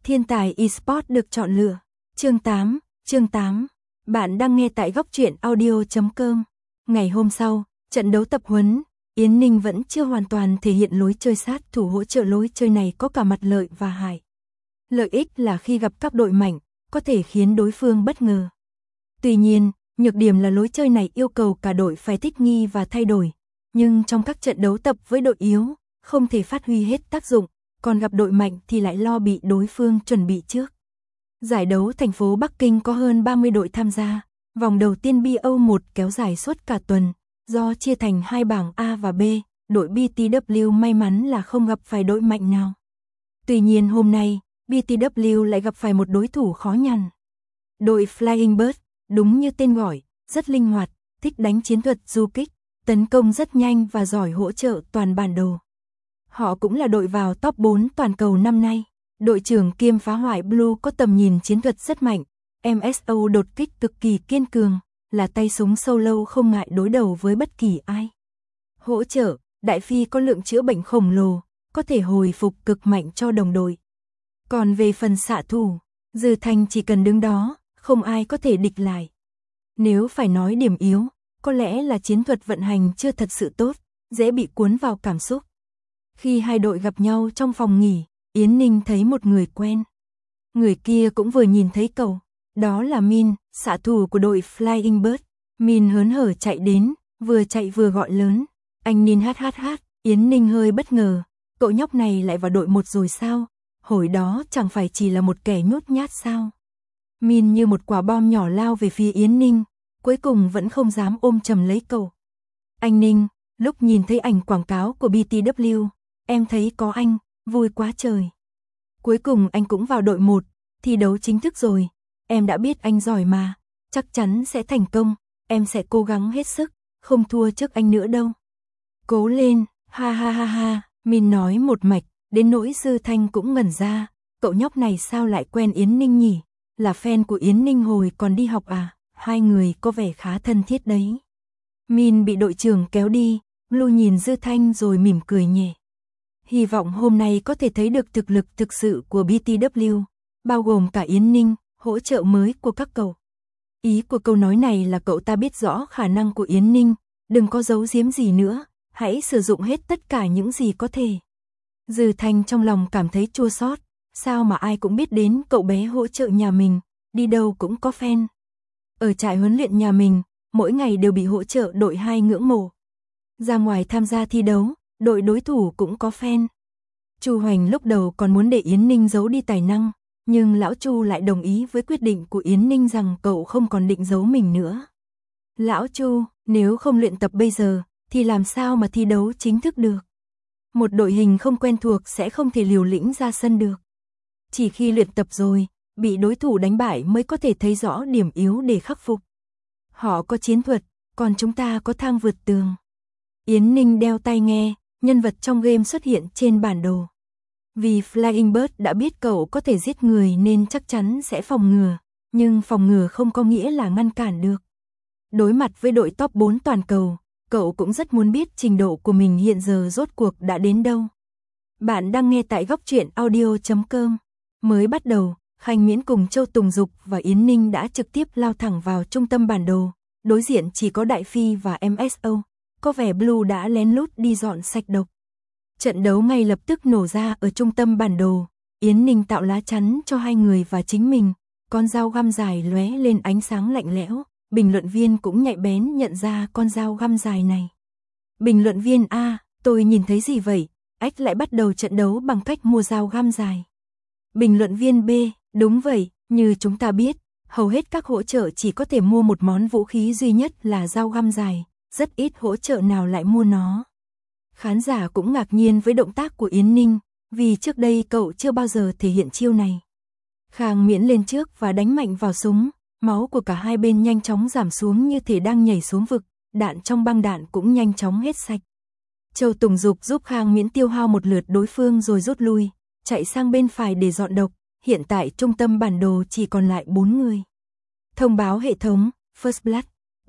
Thiên tài eSports được chọn lựa. Chương 8. Bạn đang nghe tại góc truyện audio.com. Ngày hôm sau, trận đấu tập huấn, Yến Ninh vẫn chưa hoàn toàn thể hiện lối chơi sát thủ hỗ trợ. Lối chơi này có cả mặt lợi và hại. Lợi ích là khi gặp các đội mạnh, có thể khiến đối phương bất ngờ. Tuy nhiên, nhược điểm là lối chơi này yêu cầu cả đội phải thích nghi và thay đổi. Nhưng trong các trận đấu tập với đội yếu, không thể phát huy hết tác dụng, còn gặp đội mạnh thì lại lo bị đối phương chuẩn bị trước. Giải đấu thành phố Bắc Kinh có hơn 30 đội tham gia. Vòng đầu tiên BO1 kéo dài suốt cả tuần, do chia thành hai bảng A và B, đội BTW may mắn là không gặp phải đội mạnh nào. Tuy nhiên hôm nay, BTW lại gặp phải một đối thủ khó nhằn. Đội Flying Bird, đúng như tên gọi, rất linh hoạt, thích đánh chiến thuật du kích, tấn công rất nhanh và giỏi hỗ trợ toàn bản đồ. Họ cũng là đội vào top 4 toàn cầu năm nay. Đội trưởng kiêm phá hoại Blue có tầm nhìn chiến thuật rất mạnh, MSO đột kích cực kỳ kiên cường, là tay súng solo không ngại đối đầu với bất kỳ ai. Hỗ trợ, Đại Phi có lượng chữa bệnh khổng lồ, có thể hồi phục cực mạnh cho đồng đội. Còn về phần xạ thủ, Dư Thanh chỉ cần đứng đó, không ai có thể địch lại. Nếu phải nói điểm yếu, có lẽ là chiến thuật vận hành chưa thật sự tốt, dễ bị cuốn vào cảm xúc. Khi hai đội gặp nhau trong phòng nghỉ, Yến Ninh thấy một người quen. Người kia cũng vừa nhìn thấy cậu, đó là Min, xạ thủ của đội Flying Bird. Min hớn hở chạy đến, vừa chạy vừa gọi lớn. Anh Ninh hát. Yến Ninh hơi bất ngờ, cậu nhóc này lại vào đội 1 rồi sao? Hồi đó chẳng phải chỉ là một kẻ nhút nhát sao? Min như một quả bom nhỏ lao về phía Yến Ninh, cuối cùng vẫn không dám ôm chầm lấy cậu. Anh Ninh, lúc nhìn thấy ảnh quảng cáo của BTW, em thấy có anh, vui quá trời. Cuối cùng anh cũng vào đội 1, thi đấu chính thức rồi. Em đã biết anh giỏi mà, chắc chắn sẽ thành công, em sẽ cố gắng hết sức, không thua trước anh nữa đâu. Cố lên, ha. Min nói một mạch, đến nỗi Dư Thanh cũng ngẩn ra, cậu nhóc này sao lại quen Yến Ninh nhỉ? Là fan của Yến Ninh hồi còn đi học à? Hai người có vẻ khá thân thiết đấy. Min bị đội trưởng kéo đi, Blue nhìn Dư Thanh rồi mỉm cười nhẹ. Hy vọng hôm nay có thể thấy được thực lực thực sự của BTW, bao gồm cả Yến Ninh, hỗ trợ mới của các cậu. Ý của câu nói này là cậu ta biết rõ khả năng của Yến Ninh, đừng có giấu giếm gì nữa, hãy sử dụng hết tất cả những gì có thể. Dư Thanh trong lòng cảm thấy chua xót, sao mà ai cũng biết đến cậu bé hỗ trợ nhà mình, đi đâu cũng có fan. Ở trại huấn luyện nhà mình, mỗi ngày đều bị hỗ trợ đội 2 ngưỡng mộ. Ra ngoài tham gia thi đấu, đội đối thủ cũng có fan. Chu Hoành lúc đầu còn muốn để Yến Ninh giấu đi tài năng, nhưng lão Chu lại đồng ý với quyết định của Yến Ninh rằng cậu không còn định giấu mình nữa. Lão Chu, nếu không luyện tập bây giờ, thì làm sao mà thi đấu chính thức được? Một đội hình không quen thuộc sẽ không thể liều lĩnh ra sân được. Chỉ khi luyện tập rồi, bị đối thủ đánh bại mới có thể thấy rõ điểm yếu để khắc phục. Họ có chiến thuật, còn chúng ta có thang vượt tường. Yến Ninh đeo tai nghe, nhân vật trong game xuất hiện trên bản đồ. Vì Flying Bird đã biết cậu có thể giết người nên chắc chắn sẽ phòng ngừa, nhưng phòng ngừa không có nghĩa là ngăn cản được. Đối mặt với đội top 4 toàn cầu, cậu cũng rất muốn biết trình độ của mình hiện giờ rốt cuộc đã đến đâu. Bạn đang nghe tại góc truyện audio.com. Mới bắt đầu, Khanh Miễn cùng Châu Tùng Dục và Yến Ninh đã trực tiếp lao thẳng vào trung tâm bản đồ, đối diện chỉ có Đại Phi và MSO. Có vẻ Blue đã lén lút đi dọn sạch độc. Trận đấu ngay lập tức nổ ra ở trung tâm bản đồ, Yến Ninh tạo lá chắn cho hai người và chính mình, con dao găm dài lóe lên ánh sáng lạnh lẽo, bình luận viên cũng nhạy bén nhận ra con dao găm dài này. Bình luận viên A, tôi nhìn thấy gì vậy? Ách lại bắt đầu trận đấu bằng cách mua dao găm dài. Bình luận viên B, đúng vậy, như chúng ta biết, hầu hết các hỗ trợ chỉ có thể mua một món vũ khí duy nhất là dao găm dài. Rất ít hỗ trợ nào lại mua nó. Khán giả cũng ngạc nhiên với động tác của Yến Ninh, vì trước đây cậu chưa bao giờ thể hiện chiêu này. Khang Miễn lên trước và đánh mạnh vào súng, máu của cả hai bên nhanh chóng giảm xuống như thể đang nhảy xuống vực, đạn trong băng đạn cũng nhanh chóng hết sạch. Châu Tùng Dục giúp Khang Miễn tiêu hao một lượt đối phương rồi rút lui, chạy sang bên phải để dọn độc, hiện tại trung tâm bản đồ chỉ còn lại 4 người. Thông báo hệ thống, First Blood,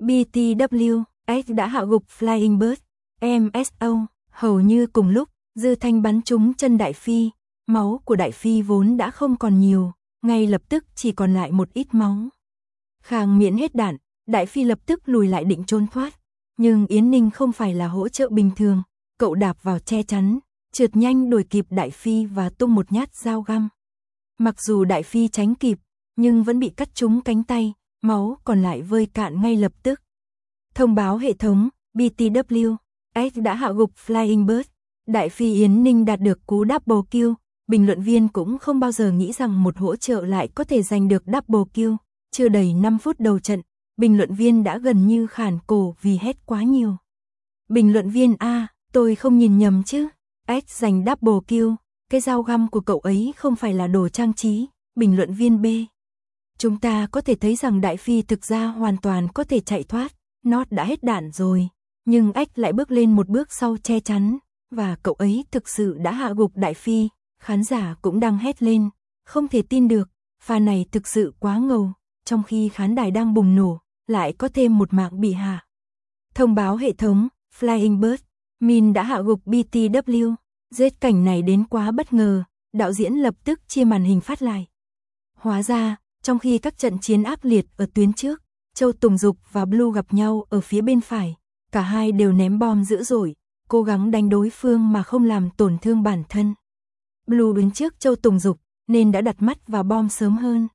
BTW. X đã hạ gục Flying Bird, MSO, hầu như cùng lúc, Dư Thanh bắn trúng chân Đại Phi, Máu của Đại Phi vốn đã không còn nhiều, ngay lập tức chỉ còn lại một ít máu. Khang Miễn hết đạn, Đại Phi lập tức lùi lại định trốn thoát. Nhưng Yến Ninh không phải là hỗ trợ bình thường, cậu đạp vào che chắn, trượt nhanh đuổi kịp Đại Phi và tung một nhát dao găm. Mặc dù Đại Phi tránh kịp, nhưng vẫn bị cắt trúng cánh tay, máu còn lại vơi cạn ngay lập tức. Thông báo hệ thống, BTW, X đã hạ gục Flying Bird. Đại Phi Yến Ninh đạt được cú double kill. Bình luận viên cũng không bao giờ nghĩ rằng một hỗ trợ lại có thể giành được double kill. Chưa đầy 5 phút đầu trận, bình luận viên đã gần như khản cổ vì hét quá nhiều. Bình luận viên A, tôi không nhìn nhầm chứ. X giành double kill, cái dao găm của cậu ấy không phải là đồ trang trí. Bình luận viên B, chúng ta có thể thấy rằng Đại Phi thực ra hoàn toàn có thể chạy thoát. Nó đã hết đạn rồi, nhưng X lại bước lên một bước sau che chắn, và cậu ấy thực sự đã hạ gục Đại Phi. Khán giả cũng đang hét lên, không thể tin được, pha này thực sự quá ngầu, trong khi khán đài đang bùng nổ, lại có thêm một mạng bị hạ. Thông báo hệ thống, Flying Bird, Min đã hạ gục BTW, giết cảnh này đến quá bất ngờ, đạo diễn lập tức chia màn hình phát lại. Hóa ra, trong khi các trận chiến ác liệt ở tuyến trước, Châu Tùng Dục và Blue gặp nhau ở phía bên phải, cả hai đều ném bom dữ dội, cố gắng đánh đối phương mà không làm tổn thương bản thân. Blue đứng trước Châu Tùng Dục nên đã đặt mắt vào bom sớm hơn.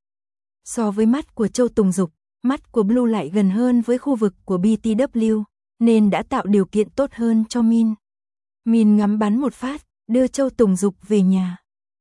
So với mắt của Châu Tùng Dục, mắt của Blue lại gần hơn với khu vực của BTW, nên đã tạo điều kiện tốt hơn cho Min. Min ngắm bắn một phát, đưa Châu Tùng Dục về nhà.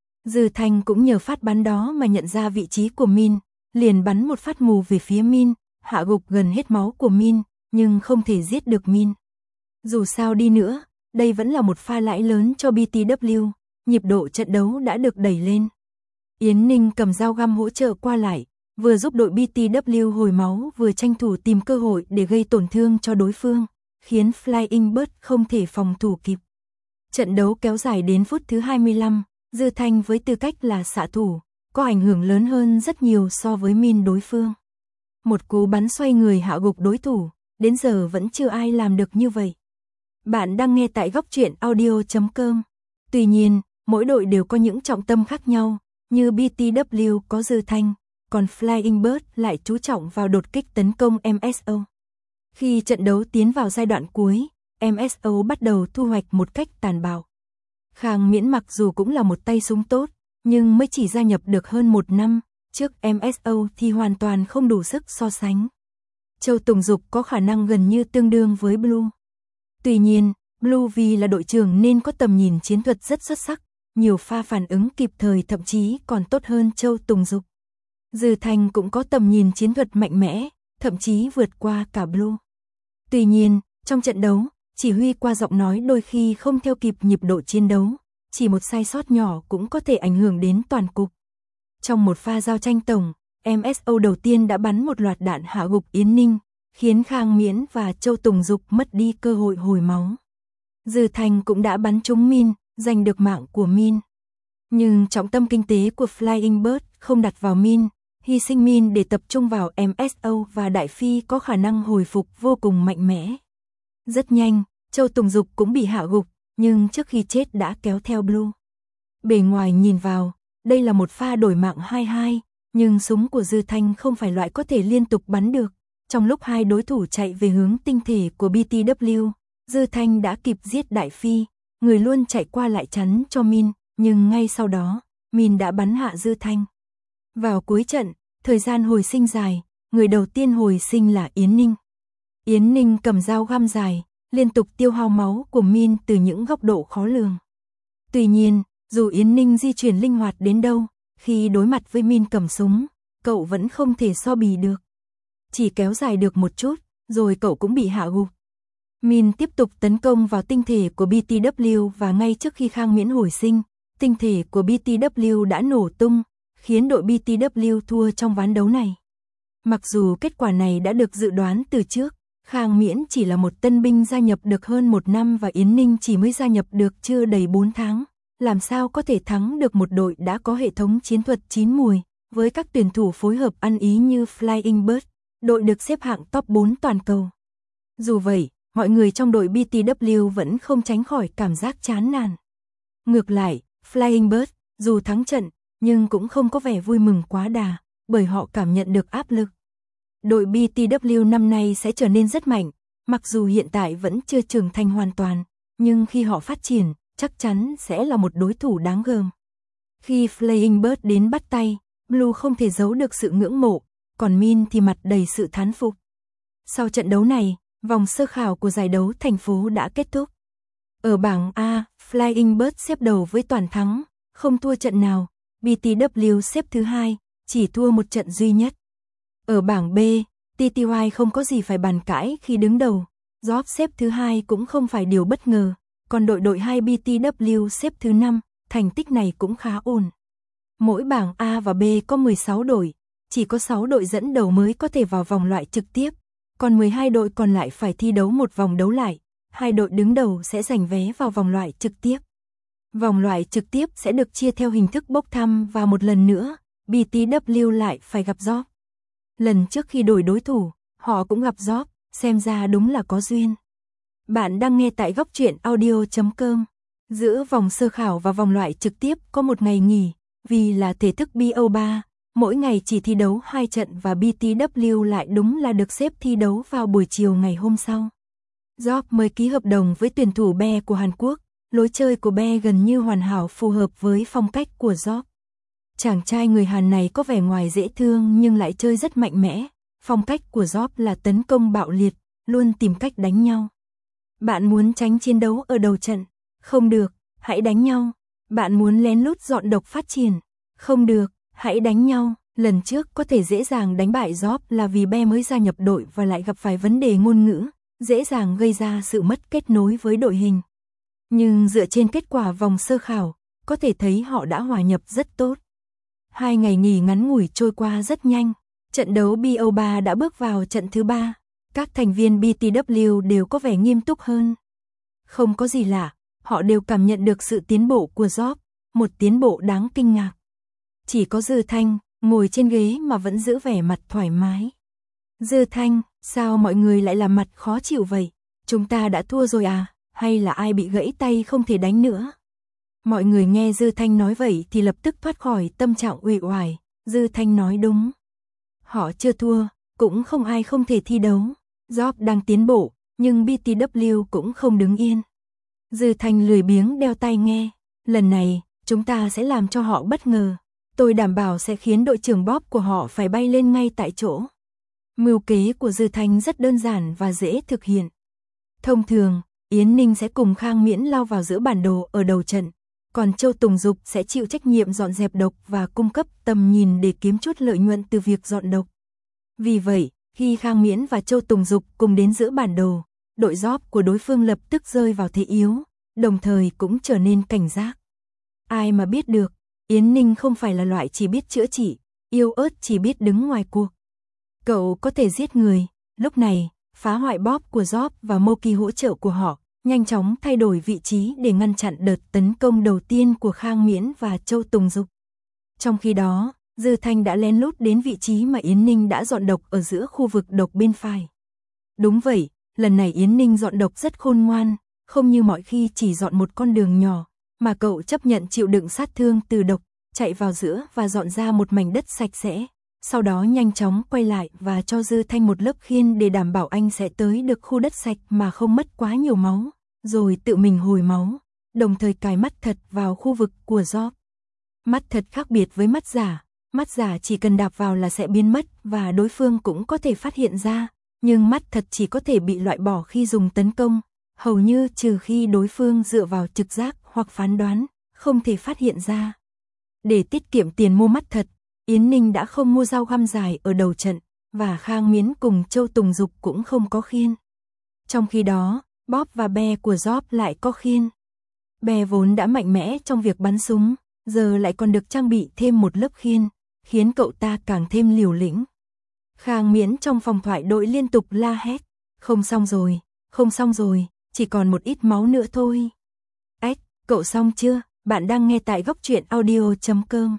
Dư Thanh cũng nhờ phát bắn đó mà nhận ra vị trí của Min, liền bắn một phát mù về phía Min, hạ gục gần hết máu của Min, nhưng không thể giết được Min. Dù sao đi nữa, đây vẫn là một pha lãi lớn cho BTW, nhịp độ trận đấu đã được đẩy lên. Yến Ninh cầm dao găm hỗ trợ qua lại, vừa giúp đội BTW hồi máu vừa tranh thủ tìm cơ hội để gây tổn thương cho đối phương, khiến Flying Bird không thể phòng thủ kịp. Trận đấu kéo dài đến phút thứ 25, Dư Thanh với tư cách là xạ thủ, có ảnh hưởng lớn hơn rất nhiều so với Min đối phương. Một cú bắn xoay người hạ gục đối thủ, đến giờ vẫn chưa ai làm được như vậy. Bạn đang nghe tại góc truyện audio.com. Tuy nhiên, mỗi đội đều có những trọng tâm khác nhau, như BTW có Dư Thanh, còn Flying Bird lại chú trọng vào đột kích tấn công MSO. Khi trận đấu tiến vào giai đoạn cuối, MSO bắt đầu thu hoạch một cách tàn bạo. Khang Miễn mặc dù cũng là một tay súng tốt, nhưng mới chỉ gia nhập được hơn 1 năm, trước MSO thì hoàn toàn không đủ sức so sánh. Châu Tùng Dục có khả năng gần như tương đương với Blue. Tuy nhiên, Blue vì là đội trưởng nên có tầm nhìn chiến thuật rất xuất sắc, nhiều pha phản ứng kịp thời thậm chí còn tốt hơn Châu Tùng Dục. Dư Thanh cũng có tầm nhìn chiến thuật mạnh mẽ, thậm chí vượt qua cả Blue. Tuy nhiên, trong trận đấu, chỉ huy qua giọng nói đôi khi không theo kịp nhịp độ chiến đấu, chỉ một sai sót nhỏ cũng có thể ảnh hưởng đến toàn cục. Trong một pha giao tranh tổng, MSO đầu tiên đã bắn một loạt đạn hạ gục Yến Ninh, khiến Khang Miễn và Châu Tùng Dục mất đi cơ hội hồi máu. Dư Thanh cũng đã bắn trúng Min, giành được mạng của Min. Nhưng trọng tâm kinh tế của Flying Bird không đặt vào Min, hy sinh Min để tập trung vào MSO và Đại Phi có khả năng hồi phục vô cùng mạnh mẽ. Rất nhanh, Châu Tùng Dục cũng bị hạ gục, nhưng trước khi chết đã kéo theo Blue. Bề ngoài nhìn vào, đây là một pha đổi mạng 2-2, nhưng súng của Dư Thanh không phải loại có thể liên tục bắn được. Trong lúc hai đối thủ chạy về hướng tinh thể của BTW, Dư Thanh đã kịp giết Đại Phi, người luôn chạy qua lại chắn cho Min, nhưng ngay sau đó, Min đã bắn hạ Dư Thanh. Vào cuối trận, thời gian hồi sinh dài, người đầu tiên hồi sinh là Yến Ninh. Yến Ninh cầm dao găm dài, liên tục tiêu hao máu của Min từ những góc độ khó lường. Tuy nhiên, dù Yến Ninh di chuyển linh hoạt đến đâu, khi đối mặt với Min cầm súng, cậu vẫn không thể so bì được. Chỉ kéo dài được một chút, rồi cậu cũng bị hạ gục. Min tiếp tục tấn công vào tinh thể của BTW và ngay trước khi Khang Miễn hồi sinh, tinh thể của BTW đã nổ tung, khiến đội BTW thua trong ván đấu này. Mặc dù kết quả này đã được dự đoán từ trước, Khang Miễn chỉ là một tân binh gia nhập được hơn 1 năm và Yến Ninh chỉ mới gia nhập được chưa đầy 4 tháng. Làm sao có thể thắng được một đội đã có hệ thống chiến thuật 9 mùi, với các tuyển thủ phối hợp ăn ý như Flying Bird, đội được xếp hạng top 4 toàn cầu. Dù vậy, mọi người trong đội BTW vẫn không tránh khỏi cảm giác chán nản. Ngược lại, Flying Bird, Dù thắng trận, nhưng cũng không có vẻ vui mừng quá đà, bởi họ cảm nhận được áp lực. Đội BTW năm nay sẽ trở nên rất mạnh, mặc dù hiện tại vẫn chưa trưởng thành hoàn toàn, nhưng khi họ phát triển, chắc chắn sẽ là một đối thủ đáng gờm. Khi Flying Bird đến bắt tay, Blue không thể giấu được sự ngưỡng mộ, còn Min thì mặt đầy sự thán phục. Sau trận đấu này, vòng sơ khảo của giải đấu thành phố đã kết thúc. Ở bảng A, Flying Bird xếp đầu với toàn thắng, không thua trận nào, BTW xếp thứ hai, chỉ thua một trận duy nhất. Ở bảng B, TTY không có gì phải bàn cãi khi đứng đầu, Job xếp thứ hai cũng không phải điều bất ngờ, còn đội 2 BTW xếp thứ 5, thành tích này cũng khá ổn. Mỗi bảng A và B có 16 đội, chỉ có 6 đội dẫn đầu mới có thể vào vòng loại trực tiếp, còn 12 đội còn lại phải thi đấu một vòng đấu lại, 2 đội đứng đầu sẽ giành vé vào vòng loại trực tiếp. Vòng loại trực tiếp sẽ được chia theo hình thức bốc thăm và một lần nữa, BTW lại phải gặp Job. Lần trước khi đổi đối thủ, họ cũng gặp Job, xem ra đúng là có duyên. Bạn đang nghe tại góc truyện audio.com. Giữa vòng sơ khảo và vòng loại trực tiếp có một ngày nghỉ, vì là thể thức BO3, mỗi ngày chỉ thi đấu 2 trận và BTW lại đúng là được xếp thi đấu vào buổi chiều ngày hôm sau. Job mới ký hợp đồng với tuyển thủ Be của Hàn Quốc, lối chơi của Be gần như hoàn hảo phù hợp với phong cách của Job. Chàng trai người Hàn này có vẻ ngoài dễ thương nhưng lại chơi rất mạnh mẽ, phong cách của Job là tấn công bạo liệt, luôn tìm cách đánh nhau. Bạn muốn tránh chiến đấu ở đầu trận? Không được, hãy đánh nhau. Bạn muốn lén lút dọn độc phát triển? Không được, hãy đánh nhau. Lần trước có thể dễ dàng đánh bại Job là vì Be mới gia nhập đội và lại gặp phải vấn đề ngôn ngữ, dễ dàng gây ra sự mất kết nối với đội hình. Nhưng dựa trên kết quả vòng sơ khảo, có thể thấy họ đã hòa nhập rất tốt. 2 ngày nghỉ ngắn ngủi trôi qua rất nhanh, trận đấu BO3 đã bước vào trận thứ 3, các thành viên BTW đều có vẻ nghiêm túc hơn. Không có gì lạ, họ đều cảm nhận được sự tiến bộ của Job, một tiến bộ đáng kinh ngạc. Chỉ có Dư Thanh, ngồi trên ghế mà vẫn giữ vẻ mặt thoải mái. Dư Thanh, sao mọi người lại làm mặt khó chịu vậy? Chúng ta đã thua rồi à? Hay là ai bị gãy tay không thể đánh nữa? Mọi người nghe Dư Thanh nói vậy thì lập tức thoát khỏi tâm trạng uể oải. Dư Thanh nói đúng. Họ chưa thua, cũng không ai không thể thi đấu. Job đang tiến bộ, nhưng BTW cũng không đứng yên. Dư Thanh lười biếng đeo tai nghe. Lần này, chúng ta sẽ làm cho họ bất ngờ. Tôi đảm bảo sẽ khiến đội trưởng Bob của họ phải bay lên ngay tại chỗ. Mưu kế của Dư Thanh rất đơn giản và dễ thực hiện. Thông thường, Yến Ninh sẽ cùng Khang Miễn lao vào giữa bản đồ ở đầu trận, còn Châu Tùng Dục sẽ chịu trách nhiệm dọn dẹp độc và cung cấp tầm nhìn để kiếm chút lợi nhuận từ việc dọn độc. Vì vậy, khi Khang Miễn và Châu Tùng Dục cùng đến giữa bản đồ, đội Job của đối phương lập tức rơi vào thế yếu, đồng thời cũng trở nên cảnh giác. Ai mà biết được, Yến Ninh không phải là loại chỉ biết chữa trị, yêu ớt chỉ biết đứng ngoài cuộc. Cậu có thể giết người, lúc này, phá hoại Bob của Job và Moki hỗ trợ của họ, nhanh chóng thay đổi vị trí để ngăn chặn đợt tấn công đầu tiên của Khang Miễn và Châu Tùng Dục. Trong khi đó, Dư Thanh đã lén lút đến vị trí mà Yến Ninh đã dọn độc ở giữa khu vực độc bên phải. Đúng vậy, lần này Yến Ninh dọn độc rất khôn ngoan, không như mọi khi chỉ dọn một con đường nhỏ, mà cậu chấp nhận chịu đựng sát thương từ độc, chạy vào giữa và dọn ra một mảnh đất sạch sẽ. Sau đó nhanh chóng quay lại và cho Dư Thanh một lớp khiên để đảm bảo anh sẽ tới được khu đất sạch mà không mất quá nhiều máu, rồi tự mình hồi máu, đồng thời cài mắt thật vào khu vực của Job. Mắt thật khác biệt với mắt giả chỉ cần đạp vào là sẽ biến mất và đối phương cũng có thể phát hiện ra, nhưng mắt thật chỉ có thể bị loại bỏ khi dùng tấn công, hầu như trừ khi đối phương dựa vào trực giác hoặc phán đoán, không thể phát hiện ra. Để tiết kiệm tiền mua mắt thật, Yến Ninh đã không mua dao găm dài ở đầu trận, và Khang Miễn cùng Châu Tùng Dục cũng không có khiên. Trong khi đó, Bob và Be của Job lại có khiên. Be vốn đã mạnh mẽ trong việc bắn súng, giờ lại còn được trang bị thêm một lớp khiên, khiến cậu ta càng thêm liều lĩnh. Khang Miễn trong phòng thoại đội liên tục la hét, không xong rồi, chỉ còn một ít máu nữa thôi. Ếch, cậu xong chưa? Bạn đang nghe tại góc truyện audio.com.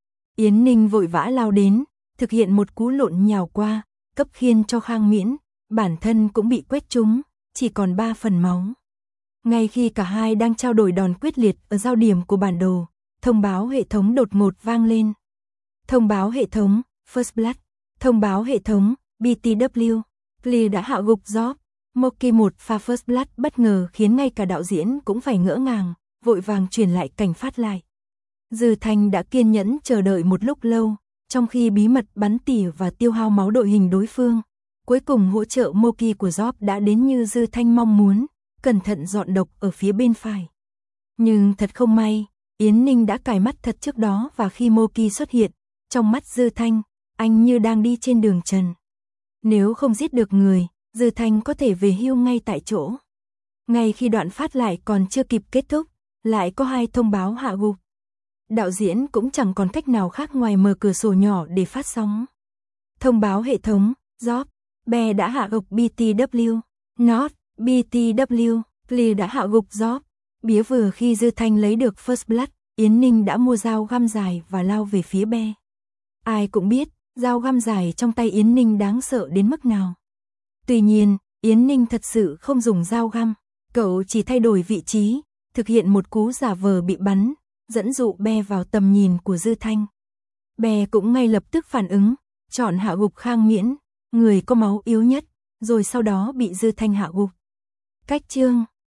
Yến Ninh vội vã lao đến, thực hiện một cú lộn nhào qua, cấp khiên cho Khang Miễn, bản thân cũng bị quét trúng, chỉ còn 3 phần máu. Ngay khi cả hai đang trao đổi đòn quyết liệt ở giao điểm của bản đồ, thông báo hệ thống đột ngột vang lên. Thông báo hệ thống, First Blood. Thông báo hệ thống, BTW. Clear đã hạ gục Job. Moki một pha First Blood bất ngờ khiến ngay cả đạo diễn cũng phải ngỡ ngàng, vội vàng truyền lại cảnh phát lại. Dư Thanh đã kiên nhẫn chờ đợi một lúc lâu, trong khi bí mật bắn tỉa và tiêu hao máu đội hình đối phương. Cuối cùng hỗ trợ Moki của Job đã đến như Dư Thanh mong muốn, cẩn thận dọn độc ở phía bên phải. Nhưng thật không may, Yến Ninh đã cài mắt thật trước đó và khi Moki xuất hiện, trong mắt Dư Thanh, anh như đang đi trên đường trần. Nếu không giết được người, Dư Thanh có thể về hưu ngay tại chỗ. Ngay khi đoạn phát lại còn chưa kịp kết thúc, lại có 2 thông báo hạ gục. Đạo diễn cũng chẳng còn cách nào khác ngoài mở cửa sổ nhỏ để phát sóng. Thông báo hệ thống, Job, Bear đã hạ gục BTW, Not, BTW, Clear đã hạ gục Job. Bía vừa khi Dư Thanh lấy được First Blood, Yến Ninh đã mua dao găm dài và lao về phía Bear. Ai cũng biết, dao găm dài trong tay Yến Ninh đáng sợ đến mức nào. Tuy nhiên, Yến Ninh thật sự không dùng dao găm, cậu chỉ thay đổi vị trí, thực hiện một cú giả vờ bị bắn, dẫn dụ Bear vào tầm nhìn của Dư Thanh. Bear cũng ngay lập tức phản ứng, chọn hạ gục Khang Miễn, người có máu yếu nhất, rồi sau đó bị Dư Thanh hạ gục. Cách chương